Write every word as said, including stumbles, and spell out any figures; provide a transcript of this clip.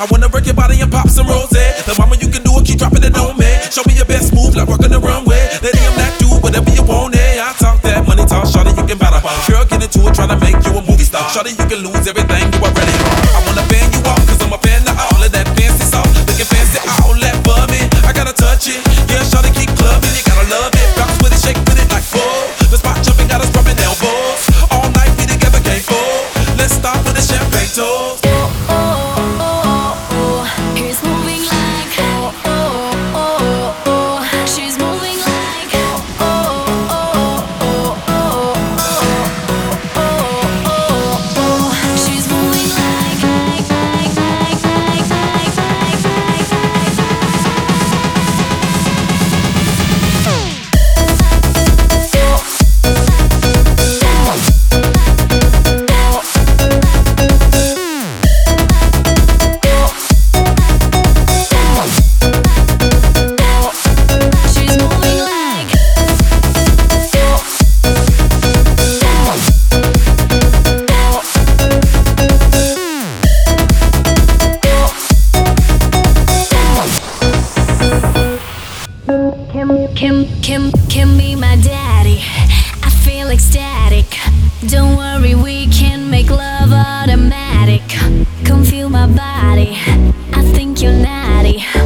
I wanna work your body and pop some rose. The mama, you can do it, keep dropping it on me. Show me your best move, like rockin' the runway. Lady, I'm that dude, whatever you want, eh. I talk that money talk, shawty, you can battle. Girl, get into it, tryna make you a movie star. Shawty, you can lose everything you already are. I wanna fan you off, cause I'm a fan of all of that fancy sauce. Looking fancy, all that for me. I gotta touch it, yeah, shawty, keep clubbing. You gotta love it, bounce with it, shake with it like whoa. The spot jumping, got us rubbing elbows. All night, we together, can't fold. Let's start with the champagne toast. Kim, Kim, Kim be my daddy. I feel ecstatic. Don't worry, we can make love automatic. Come feel my body. I think you're naughty.